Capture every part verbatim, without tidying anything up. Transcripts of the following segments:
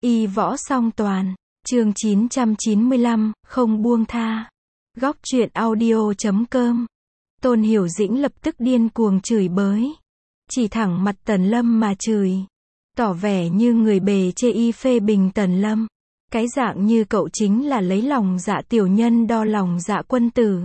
Y võ song toàn. Chương chín trăm chín mươi lăm, không buông tha. Góc truyện audio chấm com. Tôn Hiểu Dĩnh lập tức điên cuồng chửi bới. Chỉ thẳng mặt Tần Lâm mà chửi. Tỏ vẻ như người bề chê y phê bình Tần Lâm. Cái dạng như cậu chính là lấy lòng dạ tiểu nhân đo lòng dạ quân tử.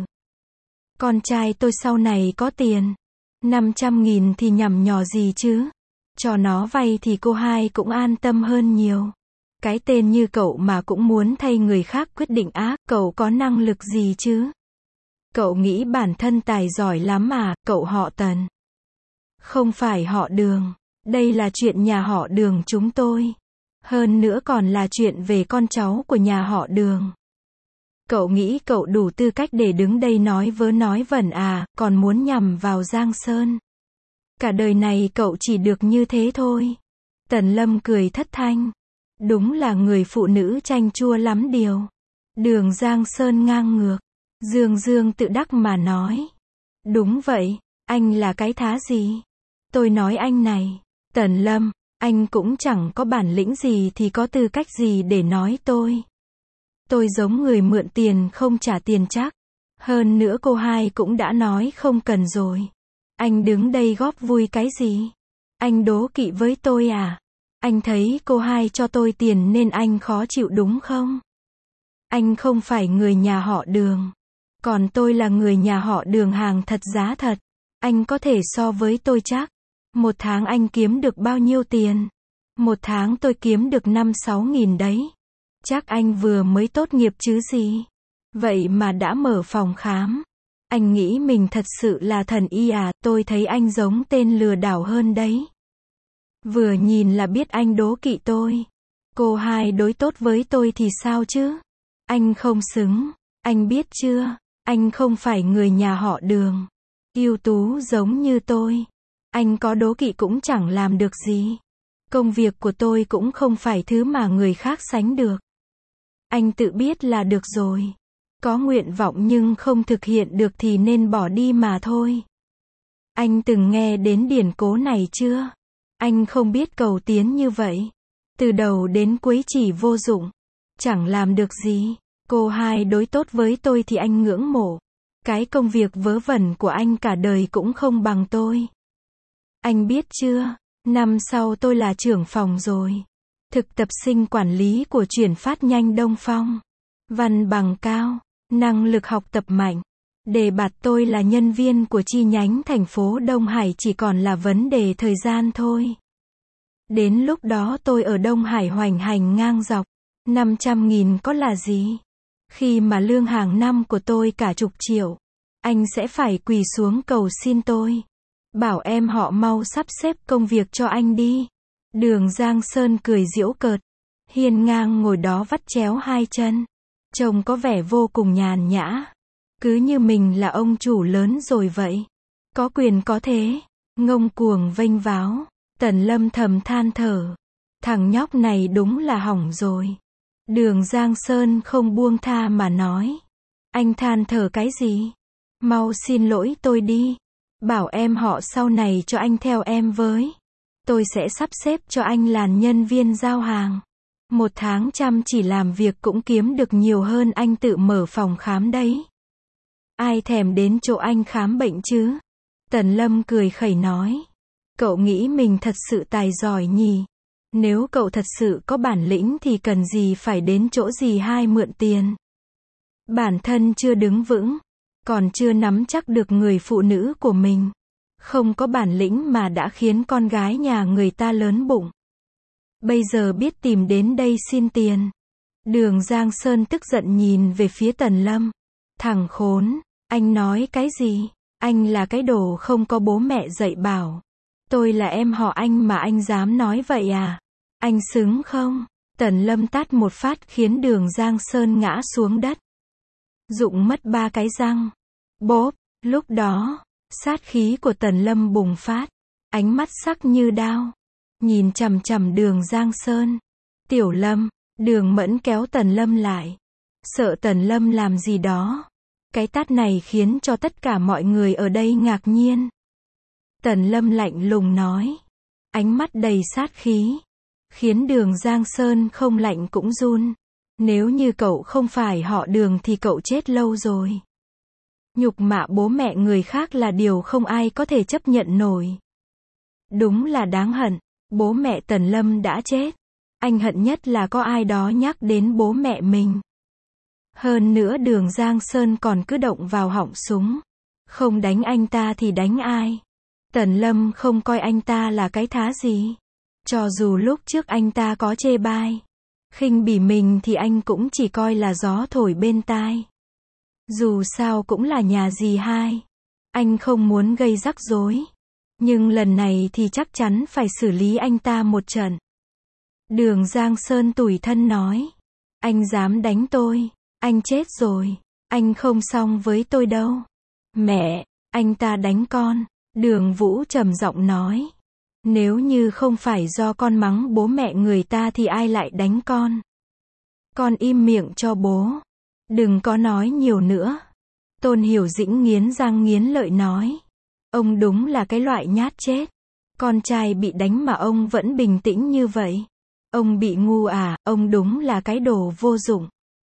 Con trai tôi sau này có tiền. năm trăm nghìn thì nhằm nhò gì chứ. Cho nó vay thì cô hai cũng an tâm hơn nhiều. Cái tên như cậu mà cũng muốn thay người khác quyết định ác, cậu có năng lực gì chứ? Cậu nghĩ bản thân tài giỏi lắm mà, cậu họ Tần. Không phải họ Đường. Đây là chuyện nhà họ Đường chúng tôi. Hơn nữa còn là chuyện về con cháu của nhà họ Đường. Cậu nghĩ cậu đủ tư cách để đứng đây nói vớ nói vẩn à, còn muốn nhằm vào Giang Sơn. Cả đời này cậu chỉ được như thế thôi. Tần Lâm cười thất thanh. Đúng là người phụ nữ chanh chua lắm điều. Đường Giang Sơn ngang ngược. Dương Dương tự đắc mà nói. Đúng vậy, anh là cái thá gì? Tôi nói anh này. Tần Lâm, anh cũng chẳng có bản lĩnh gì thì có tư cách gì để nói tôi. Tôi giống người mượn tiền không trả tiền chắc. Hơn nữa cô hai cũng đã nói không cần rồi. Anh đứng đây góp vui cái gì? Anh đố kỵ với tôi à? Anh thấy cô hai cho tôi tiền nên anh khó chịu đúng không? Anh không phải người nhà họ Đường. Còn tôi là người nhà họ Đường hàng thật giá thật. Anh có thể so với tôi chắc. Một tháng anh kiếm được bao nhiêu tiền? Một tháng tôi kiếm được năm sáu nghìn đấy. Chắc anh vừa mới tốt nghiệp chứ gì? Vậy mà đã mở phòng khám. Anh nghĩ mình thật sự là thần y à? Tôi thấy anh giống tên lừa đảo hơn đấy. Vừa nhìn là biết anh đố kỵ tôi. Cô hai đối tốt với tôi thì sao chứ? Anh không xứng. Anh biết chưa? Anh không phải người nhà họ Đường. Ưu tú giống như tôi. Anh có đố kỵ cũng chẳng làm được gì. Công việc của tôi cũng không phải thứ mà người khác sánh được. Anh tự biết là được rồi. Có nguyện vọng nhưng không thực hiện được thì nên bỏ đi mà thôi. Anh từng nghe đến điển cố này chưa? Anh không biết cầu tiến như vậy. Từ đầu đến cuối chỉ vô dụng. Chẳng làm được gì. Cô hai đối tốt với tôi thì anh ngưỡng mộ. Cái công việc vớ vẩn của anh cả đời cũng không bằng tôi. Anh biết chưa? Năm sau tôi là trưởng phòng rồi. Thực tập sinh quản lý của chuyển phát nhanh Đông Phong. Văn bằng cao. Năng lực học tập mạnh. Đề bạt tôi là nhân viên của chi nhánh thành phố Đông Hải chỉ còn là vấn đề thời gian thôi. Đến lúc đó tôi ở Đông Hải hoành hành ngang dọc. năm trăm nghìn có là gì? Khi mà lương hàng năm của tôi cả chục triệu. Anh sẽ phải quỳ xuống cầu xin tôi. Bảo em họ mau sắp xếp công việc cho anh đi. Đường Giang Sơn cười giễu cợt. Hiên ngang ngồi đó vắt chéo hai chân. Trông có vẻ vô cùng nhàn nhã. Cứ như mình là ông chủ lớn rồi vậy. Có quyền có thế. Ngông cuồng vênh váo. Tần Lâm thầm than thở. Thằng nhóc này đúng là hỏng rồi. Đường Giang Sơn không buông tha mà nói. Anh than thở cái gì? Mau xin lỗi tôi đi. Bảo em họ sau này cho anh theo em với. Tôi sẽ sắp xếp cho anh làm nhân viên giao hàng. Một tháng chăm chỉ làm việc cũng kiếm được nhiều hơn anh tự mở phòng khám đấy. Ai thèm đến chỗ anh khám bệnh chứ? Tần Lâm cười khẩy nói. Cậu nghĩ mình thật sự tài giỏi nhỉ? Nếu cậu thật sự có bản lĩnh thì cần gì phải đến chỗ gì hai mượn tiền. Bản thân chưa đứng vững. Còn chưa nắm chắc được người phụ nữ của mình. Không có bản lĩnh mà đã khiến con gái nhà người ta lớn bụng. Bây giờ biết tìm đến đây xin tiền. Đường Giang Sơn tức giận nhìn về phía Tần Lâm. Thằng khốn, anh nói cái gì? Anh là cái đồ không có bố mẹ dạy bảo. Tôi là em họ anh mà anh dám nói vậy à? Anh xứng không? Tần Lâm tát một phát khiến Đường Giang Sơn ngã xuống đất. Rụng mất ba cái răng. Bốp, lúc đó, sát khí của Tần Lâm bùng phát. Ánh mắt sắc như đao. Nhìn chằm chằm Đường Giang Sơn. Tiểu Lâm, Đường Mẫn kéo Tần Lâm lại. Sợ Tần Lâm làm gì đó. Cái tát này khiến cho tất cả mọi người ở đây ngạc nhiên. Tần Lâm lạnh lùng nói. Ánh mắt đầy sát khí. khiến Đường Giang Sơn không lạnh cũng run. Nếu như cậu không phải họ Đường thì cậu chết lâu rồi. Nhục mạ bố mẹ người khác là điều không ai có thể chấp nhận nổi. Đúng là đáng hận, bố mẹ Tần Lâm đã chết. Anh hận nhất là có ai đó nhắc đến bố mẹ mình. Hơn nữa Đường Giang Sơn còn cứ động vào họng súng. Không đánh anh ta thì đánh ai? Tần Lâm không coi anh ta là cái thá gì. Cho dù lúc trước anh ta có chê bai, khinh bỉ mình thì anh cũng chỉ coi là gió thổi bên tai. Dù sao cũng là nhà dì hai. Anh không muốn gây rắc rối. Nhưng lần này thì chắc chắn phải xử lý anh ta một trận. Đường Giang Sơn tủi thân nói. Anh dám đánh tôi. Anh chết rồi. Anh không xong với tôi đâu. Mẹ, anh ta đánh con. Đường Vũ trầm giọng nói. Nếu như không phải do con mắng bố mẹ người ta thì ai lại đánh con? Con im miệng cho bố. Đừng có nói nhiều nữa. Tôn Hiểu Dĩnh nghiến răng nghiến lợi nói. Ông đúng là cái loại nhát chết. Con trai bị đánh mà ông vẫn bình tĩnh như vậy. Ông bị ngu à, ông đúng là cái đồ vô dụng.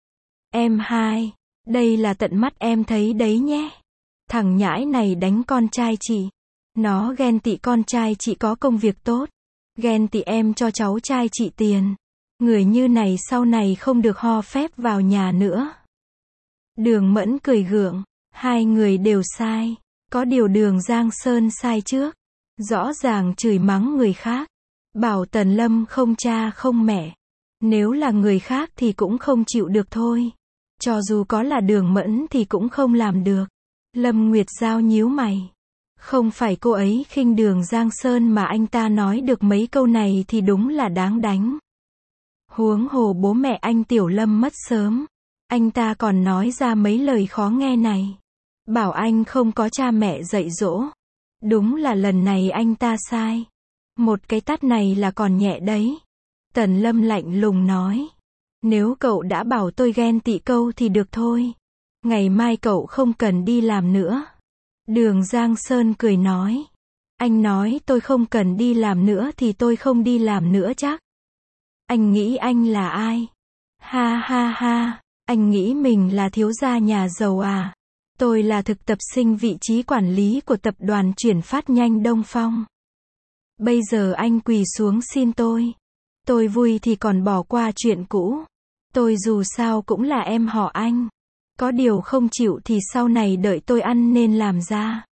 Em hai, đây là tận mắt em thấy đấy nhé. Thằng nhãi này đánh con trai chị. Nó ghen tị con trai chị có công việc tốt. Ghen tị em cho cháu trai chị tiền. Người như này sau này không được ho phép vào nhà nữa. Đường Mẫn cười gượng. Hai người đều sai. Có điều Đường Giang Sơn sai trước. Rõ ràng chửi mắng người khác. Bảo Tần Lâm không cha không mẹ. Nếu là người khác thì cũng không chịu được thôi. Cho dù có là Đường Mẫn thì cũng không làm được. Lâm Nguyệt Giao nhíu mày. Không phải cô ấy khinh Đường Giang Sơn mà anh ta nói được mấy câu này thì đúng là đáng đánh. Huống hồ bố mẹ anh Tiểu Lâm mất sớm. Anh ta còn nói ra mấy lời khó nghe này. Bảo anh không có cha mẹ dạy dỗ. Đúng là lần này anh ta sai. Một cái tát này là còn nhẹ đấy. Tần Lâm lạnh lùng nói. Nếu cậu đã bảo tôi ghen tị câu thì được thôi. Ngày mai cậu không cần đi làm nữa. Đường Giang Sơn cười nói. Anh nói tôi không cần đi làm nữa thì tôi không đi làm nữa chắc. Anh nghĩ anh là ai? Ha ha ha, anh nghĩ mình là thiếu gia nhà giàu à? Tôi là thực tập sinh vị trí quản lý của tập đoàn chuyển phát nhanh Đông Phong. Bây giờ anh quỳ xuống xin tôi. Tôi vui thì còn bỏ qua chuyện cũ. Tôi dù sao cũng là em họ anh. Có điều không chịu thì sau này đợi tôi ăn nên làm ra.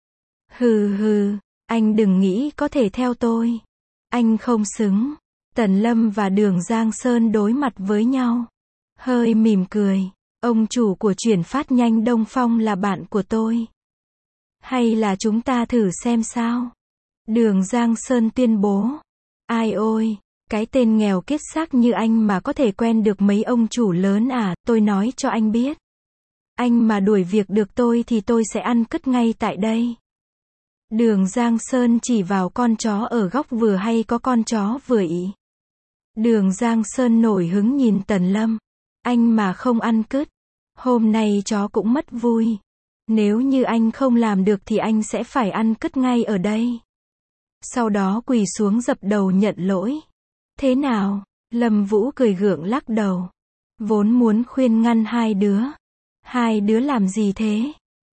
Hừ hừ, anh đừng nghĩ có thể theo tôi. Anh không xứng. Tần Lâm và Đường Giang Sơn đối mặt với nhau. Hơi mỉm cười. Ông chủ của chuyển phát nhanh Đông Phong là bạn của tôi. Hay là chúng ta thử xem sao? Đường Giang Sơn tuyên bố. Ai ôi, cái tên nghèo kiết xác như anh mà có thể quen được mấy ông chủ lớn à, tôi nói cho anh biết. Anh mà đuổi việc được tôi thì tôi sẽ ăn cứt ngay tại đây. Đường Giang Sơn chỉ vào con chó ở góc vừa hay có con chó vừa ý. Đường Giang Sơn nổi hứng nhìn Tần Lâm. Anh mà không ăn cứt. Hôm nay chó cũng mất vui. Nếu như anh không làm được thì anh sẽ phải ăn cứt ngay ở đây. Sau đó quỳ xuống dập đầu nhận lỗi. Thế nào? Lâm Vũ cười gượng lắc đầu. Vốn muốn khuyên ngăn hai đứa. Hai đứa làm gì thế?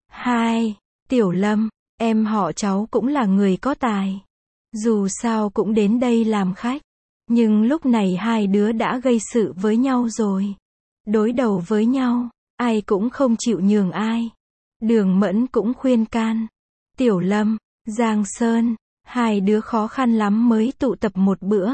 Hai, Tiểu Lâm, em họ cháu cũng là người có tài. Dù sao cũng đến đây làm khách. Nhưng lúc này hai đứa đã gây sự với nhau rồi. Đối đầu với nhau, ai cũng không chịu nhường ai. Đường Mẫn cũng khuyên can. Tiểu Lâm, Giang Sơn, hai đứa khó khăn lắm mới tụ tập một bữa.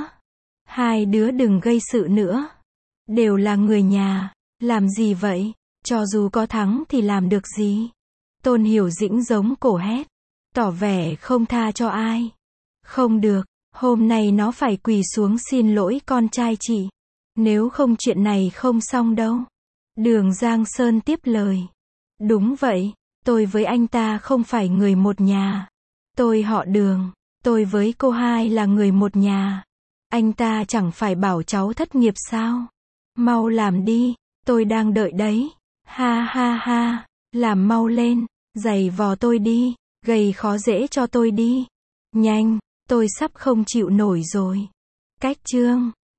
Hai đứa đừng gây sự nữa. Đều là người nhà. Làm gì vậy? Cho dù có thắng thì làm được gì? Tôn Hiểu Dĩnh giống cổ hét. Tỏ vẻ không tha cho ai. Không được, hôm nay nó phải quỳ xuống xin lỗi con trai chị. Nếu không chuyện này không xong đâu. Đường Giang Sơn tiếp lời. Đúng vậy, tôi với anh ta không phải người một nhà. Tôi họ Đường, tôi với cô hai là người một nhà. Anh ta chẳng phải bảo cháu thất nghiệp sao? Mau làm đi, tôi đang đợi đấy. Ha ha ha, làm mau lên, giày vò tôi đi, gầy khó dễ cho tôi đi. Nhanh, tôi sắp không chịu nổi rồi. Cách chương